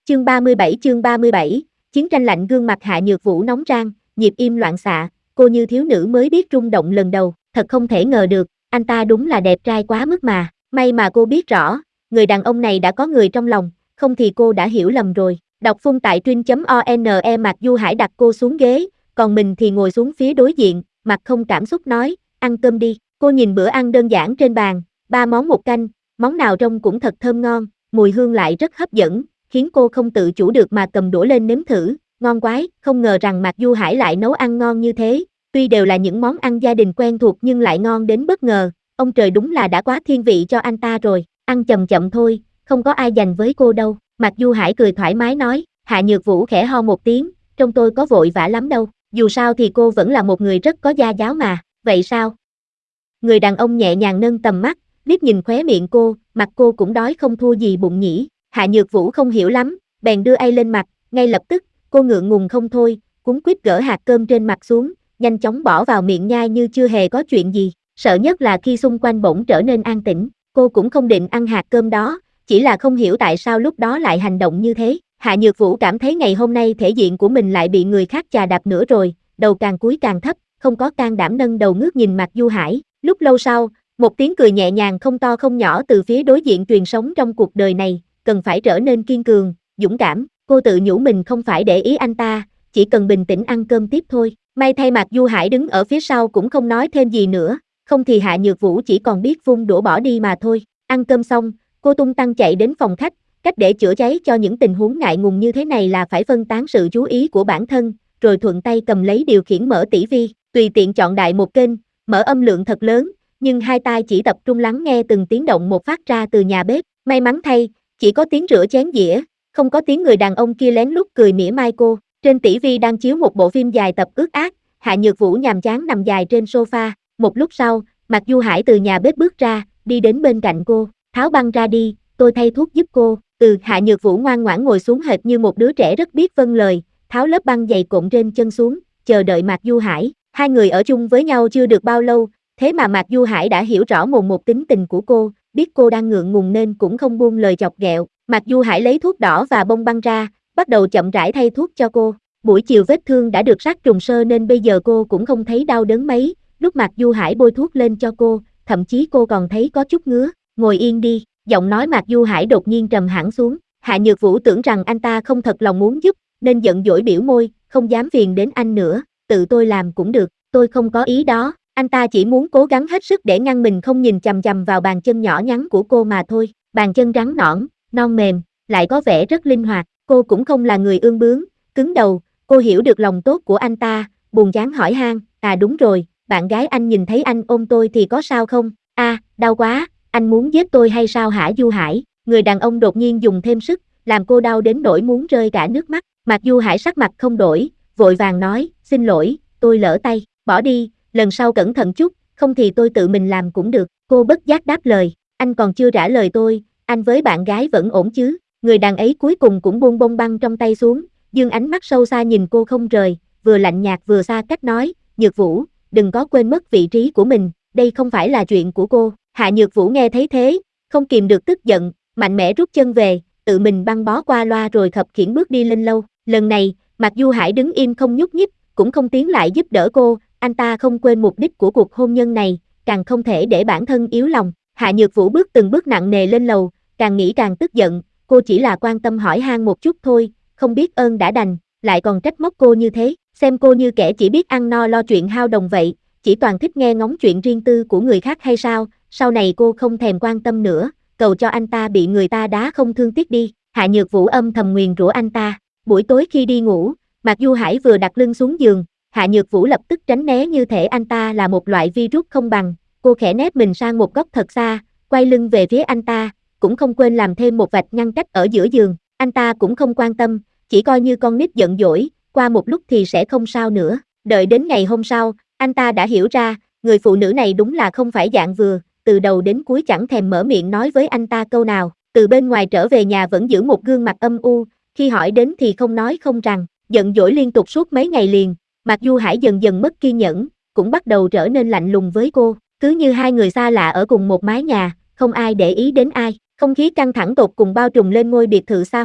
Chương 37, chiến tranh lạnh gương mặt Hạ Nhược Vũ nóng rang, nhịp im loạn xạ, cô như thiếu nữ mới biết rung động lần đầu, thật không thể ngờ được, anh ta đúng là đẹp trai quá mức mà, may mà cô biết rõ, người đàn ông này đã có người trong lòng, không thì cô đã hiểu lầm rồi. Đọc phun tại truyện.one. Mạc Du Hải đặt cô xuống ghế, còn mình thì ngồi xuống phía đối diện, mặt không cảm xúc nói, ăn cơm đi. Cô nhìn bữa ăn đơn giản trên bàn, 3 món một canh, món nào trông cũng thật thơm ngon, mùi hương lại rất hấp dẫn, khiến cô không tự chủ được mà cầm đũa lên nếm thử, ngon quái, không ngờ rằng Mạc Du Hải lại nấu ăn ngon như thế, tuy đều là những món ăn gia đình quen thuộc nhưng lại ngon đến bất ngờ, ông trời đúng là đã quá thiên vị cho anh ta rồi, ăn chậm chậm thôi, không có ai giành với cô đâu. Mạc Du Hải cười thoải mái nói, Hạ Nhược Vũ khẽ ho một tiếng, trong tôi có vội vã lắm đâu, dù sao thì cô vẫn là một người rất có gia giáo mà, vậy sao? Người đàn ông nhẹ nhàng nâng tầm mắt, liếc nhìn khóe miệng cô, mặt cô cũng đói không thua gì bụng nhỉ. Hạ Nhược Vũ không hiểu lắm, bèn đưa tay lên mặt, ngay lập tức, cô ngượng ngùng không thôi, cuống quýt gỡ hạt cơm trên mặt xuống, nhanh chóng bỏ vào miệng nhai như chưa hề có chuyện gì, sợ nhất là khi xung quanh bỗng trở nên an tĩnh, cô cũng không định ăn hạt cơm đó, chỉ là không hiểu tại sao lúc đó lại hành động như thế. Hạ Nhược Vũ cảm thấy ngày hôm nay thể diện của mình lại bị người khác chà đạp nữa rồi, đầu càng cúi càng thấp, không có can đảm nâng đầu ngước nhìn Mạc Du Hải. Lúc lâu sau, một tiếng cười nhẹ nhàng không to không nhỏ từ phía đối diện truyền sống trong cuộc đời này, cần phải trở nên kiên cường, dũng cảm, cô tự nhủ mình không phải để ý anh ta, chỉ cần bình tĩnh ăn cơm tiếp thôi. May thay Mạc Du Hải đứng ở phía sau cũng không nói thêm gì nữa, không thì Hạ Nhược Vũ chỉ còn biết vung đũa bỏ đi mà thôi. Ăn cơm xong, cô tung tăng chạy đến phòng khách, cách để chữa cháy cho những tình huống ngại ngùng như thế này là phải phân tán sự chú ý của bản thân, rồi thuận tay cầm lấy điều khiển mở tỷ vi, tùy tiện chọn đại một kênh, mở âm lượng thật lớn, nhưng hai tai chỉ tập trung lắng nghe từng tiếng động một phát ra từ nhà bếp. May mắn thay, chỉ có tiếng rửa chén dĩa, không có tiếng người đàn ông kia lén lút cười mỉa mai cô. Trên tỷ vi đang chiếu một bộ phim dài tập ước ác, Hạ Nhược Vũ nhàm chán nằm dài trên sofa. Một lúc sau, Mạc Du Hải từ nhà bếp bước ra, đi đến bên cạnh cô, tháo băng ra đi, tôi thay thuốc giúp cô. Hạ Nhược Vũ ngoan ngoãn ngồi xuống hệt như một đứa trẻ rất biết vâng lời, tháo lớp băng dày cộm trên chân xuống, chờ đợi Mạc Du Hải. Hai người ở chung với nhau chưa được bao lâu, thế mà Mạc Du Hải đã hiểu rõ mồn một tính tình của cô, biết cô đang ngượng ngùng nên cũng không buông lời chọc ghẹo. Mạc Du Hải lấy thuốc đỏ và bông băng ra, bắt đầu chậm rãi thay thuốc cho cô. Buổi chiều vết thương đã được sát trùng sơ nên bây giờ cô cũng không thấy đau đớn mấy, lúc Mạc Du Hải bôi thuốc lên cho cô, thậm chí cô còn thấy có chút ngứa. Ngồi yên đi, giọng nói Mạc Du Hải đột nhiên trầm hẳn xuống. Hạ Nhược Vũ tưởng rằng anh ta không thật lòng muốn giúp, nên giận dỗi biểu môi, không dám phiền đến anh nữa, tự tôi làm cũng được, tôi không có ý đó. Anh ta chỉ muốn cố gắng hết sức để ngăn mình không nhìn chằm chằm vào bàn chân nhỏ nhắn của cô mà thôi. Bàn chân rắn nõn, non mềm, lại có vẻ rất linh hoạt. Cô cũng không là người ương bướng, cứng đầu. Cô hiểu được lòng tốt của anh ta, buồn chán hỏi han, đúng rồi, bạn gái anh nhìn thấy anh ôm tôi thì có sao không? Đau quá, anh muốn giết tôi hay sao hả Du Hải? Người đàn ông đột nhiên dùng thêm sức, làm cô đau đến nỗi muốn rơi cả nước mắt. Mạc Du Hải sắc mặt không đổi, vội vàng nói, xin lỗi, tôi lỡ tay, bỏ đi, lần sau cẩn thận chút, không thì tôi tự mình làm cũng được. Cô bất giác đáp lời, anh còn chưa trả lời tôi, anh với bạn gái vẫn ổn chứ? Người đàn ấy cuối cùng cũng buông bông băng trong tay xuống, dương ánh mắt sâu xa nhìn cô không rời, vừa lạnh nhạt vừa xa cách nói, Nhược Vũ, đừng có quên mất vị trí của mình, đây không phải là chuyện của cô. Hạ Nhược Vũ nghe thấy thế, không kìm được tức giận, mạnh mẽ rút chân về, tự mình băng bó qua loa rồi khập khiễng bước đi lên lâu. Lần này, Mạc Du Hải đứng im không nhúc nhích, cũng không tiến lại giúp đỡ cô, anh ta không quên mục đích của cuộc hôn nhân này, càng không thể để bản thân yếu lòng. Hạ Nhược Vũ bước từng bước nặng nề lên lầu, càng nghĩ càng tức giận, cô chỉ là quan tâm hỏi han một chút thôi, không biết ơn đã đành, lại còn trách móc cô như thế, xem cô như kẻ chỉ biết ăn no lo chuyện hao đồng vậy, chỉ toàn thích nghe ngóng chuyện riêng tư của người khác hay sao? Sau này cô không thèm quan tâm nữa, cầu cho anh ta bị người ta đá không thương tiếc đi. Hạ Nhược Vũ âm thầm nguyền rủa anh ta. Buổi tối khi đi ngủ, Mạc Du Hải vừa đặt lưng xuống giường, Hạ Nhược Vũ lập tức tránh né như thể anh ta là một loại virus không bằng. Cô khẽ nép mình sang một góc thật xa, quay lưng về phía anh ta, cũng không quên làm thêm một vạch ngăn cách ở giữa giường. Anh ta cũng không quan tâm, chỉ coi như con nít giận dỗi, qua một lúc thì sẽ không sao nữa. Đợi đến ngày hôm sau, anh ta đã hiểu ra, người phụ nữ này đúng là không phải dạng vừa, từ đầu đến cuối chẳng thèm mở miệng nói với anh ta câu nào. Từ bên ngoài trở về nhà vẫn giữ một gương mặt âm u, khi hỏi đến thì không nói không rằng, giận dỗi liên tục suốt mấy ngày liền. Mạc Du Hải dần dần mất kiên nhẫn, cũng bắt đầu trở nên lạnh lùng với cô, cứ như hai người xa lạ ở cùng một mái nhà, không ai để ý đến ai. Không khí căng thẳng tột cùng bao trùm lên ngôi biệt thự xa hoa,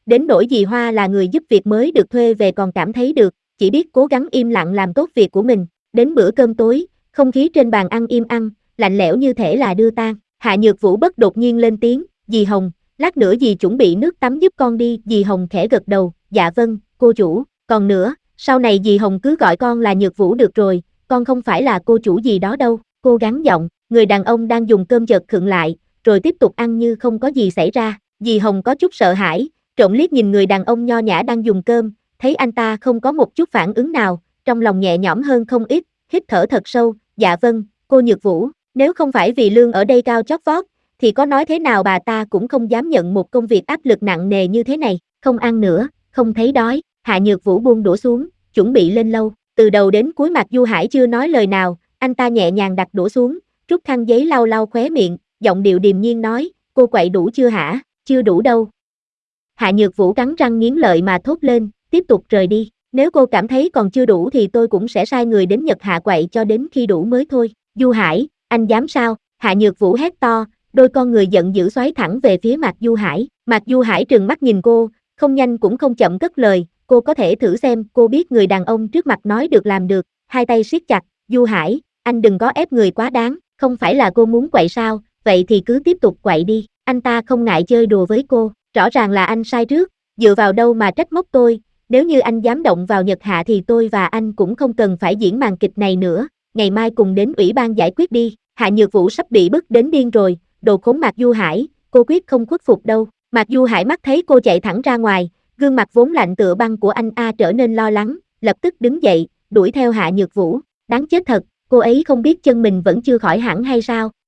đến nỗi dì Hoa là người giúp việc mới được thuê về còn cảm thấy được, chỉ biết cố gắng im lặng làm tốt việc của mình. Đến bữa cơm tối, không khí trên bàn ăn im ăng, lạnh lẽo như thể là đưa tang. Hạ Nhược Vũ bất đột nhiên lên tiếng, dì Hồng, lát nữa dì chuẩn bị nước tắm giúp con đi. Dì Hồng khẽ gật đầu, dạ vâng, cô chủ, còn nữa, sau này dì Hồng cứ gọi con là Nhược Vũ được rồi, con không phải là cô chủ gì đó đâu. Cô gắng giọng, người đàn ông đang dùng cơm chợt khựng lại, rồi tiếp tục ăn như không có gì xảy ra. Dì Hồng có chút sợ hãi, trộm liếc nhìn người đàn ông nho nhã đang dùng cơm, thấy anh ta không có một chút phản ứng nào, trong lòng nhẹ nhõm hơn không ít, hít thở thật sâu, dạ vâng, cô Nhược Vũ, nếu không phải vì lương ở đây cao chót vót, thì có nói thế nào bà ta cũng không dám nhận một công việc áp lực nặng nề như thế này. Không ăn nữa, không thấy đói. Hạ Nhược Vũ buông đũa xuống, chuẩn bị lên lâu. Từ đầu đến cuối Mạc Du Hải chưa nói lời nào, anh ta nhẹ nhàng đặt đũa xuống, rút khăn giấy lau lau khóe miệng, giọng điệu điềm nhiên nói, cô quậy đủ chưa hả? Chưa đủ đâu. Hạ Nhược Vũ cắn răng nghiến lợi mà thốt lên, tiếp tục rời đi. Nếu cô cảm thấy còn chưa đủ thì tôi cũng sẽ sai người đến Nhật Hạ quậy cho đến khi đủ mới thôi. Du Hải, anh dám sao? Hạ Nhược Vũ hét to, đôi con người giận dữ xoáy thẳng về phía Mạc Du Hải. Mạc Du Hải trừng mắt nhìn cô, không nhanh cũng không chậm cất lời, cô có thể thử xem. Cô biết người đàn ông trước mặt nói được làm được, hai tay siết chặt, Du Hải, anh đừng có ép người quá đáng, không phải là cô muốn quậy sao, vậy thì cứ tiếp tục quậy đi. Anh ta không ngại chơi đùa với cô, rõ ràng là anh sai trước, dựa vào đâu mà trách móc tôi, nếu như anh dám động vào Nhật Hạ thì tôi và anh cũng không cần phải diễn màn kịch này nữa, ngày mai cùng đến ủy ban giải quyết đi. Hạ Nhược Vũ sắp bị bức đến điên rồi, đồ khốn Mạc Du Hải, cô quyết không khuất phục đâu. Mạc Du Hải mắt thấy cô chạy thẳng ra ngoài, gương mặt vốn lạnh tựa băng của anh trở nên lo lắng, lập tức đứng dậy, đuổi theo Hạ Nhược Vũ. Đáng chết thật, cô ấy không biết chân mình vẫn chưa khỏi hẳn hay sao?